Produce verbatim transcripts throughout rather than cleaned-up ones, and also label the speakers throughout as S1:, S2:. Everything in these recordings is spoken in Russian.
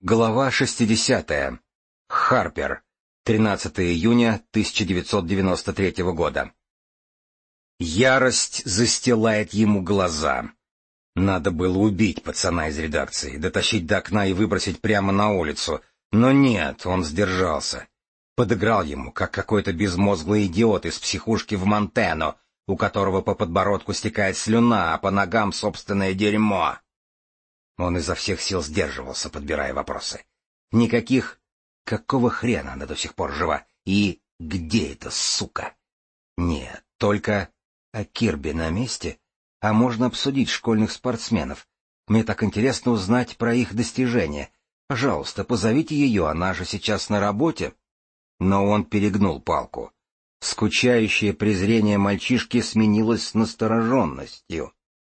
S1: Глава шестидесятая. Харпер. тринадцатого июня тысяча девятьсот девяносто третьего года. Ярость застилает ему глаза. Надо было убить пацана из редакции, дотащить до окна и выбросить прямо на улицу. Но нет, он сдержался. Подыграл ему, как какой-то безмозглый идиот из психушки в Монтано, у которого по подбородку стекает слюна, а по ногам собственное дерьмо. Он изо всех сил сдерживался, подбирая вопросы. Никаких «какого хрена она до сих пор жива?» и «где эта сука?» Нет, только «а Кирби на месте?» А можно обсудить школьных спортсменов. Мне так интересно узнать про их достижения. Пожалуйста, позовите ее, она же сейчас на работе. Но он перегнул палку. Скучающее презрение мальчишки сменилось настороженностью.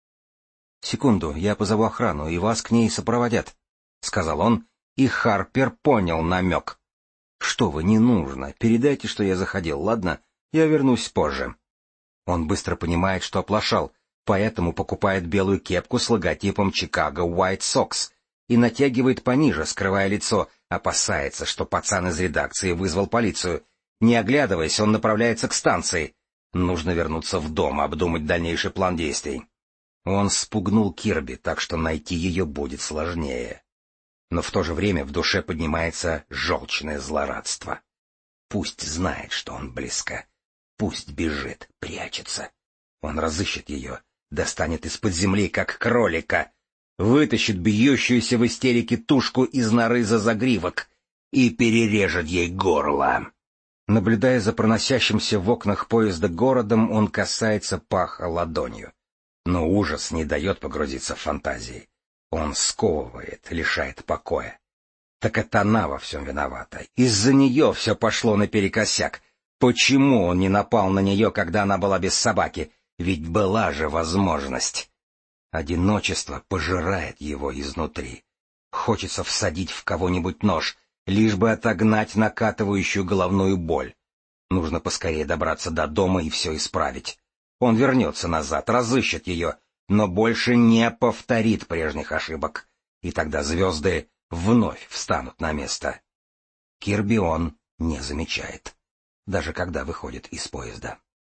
S1: «Секунду, я позову охрану, и вас к ней сопроводят», — сказал он, и Харпер понял намек. «Что вы, не нужно, передайте, что я заходил, ладно? Я вернусь позже». Он быстро понимает, что оплошал, поэтому покупает белую кепку с логотипом Chicago White Sox и натягивает пониже, скрывая лицо, опасается, что пацан из редакции вызвал полицию. Не оглядываясь, он направляется к станции. Нужно вернуться в дом, обдумать дальнейший план действий. Он спугнул Кирби, так что найти ее будет сложнее. Но в то же время в душе поднимается желчное злорадство. Пусть знает, что он близко. Пусть бежит, прячется. Он разыщет ее, достанет из-под земли, как кролика, вытащит бьющуюся в истерике тушку из норы за загривок и перережет ей горло. Наблюдая за проносящимся в окнах поезда городом, он касается паха ладонью. Но ужас не дает погрузиться в фантазии. Он сковывает, лишает покоя. Так это она во всем виновата. Из-за нее все пошло наперекосяк. Почему он не напал на нее, когда она была без собаки? Ведь была же возможность. Одиночество пожирает его изнутри. Хочется всадить в кого-нибудь нож, лишь бы отогнать накатывающую головную боль. Нужно поскорее добраться до дома и все исправить. Он вернется назад, разыщет ее, но больше не повторит прежних ошибок, и тогда звезды вновь встанут на место. Кирби он не замечает, даже когда выходит из поезда.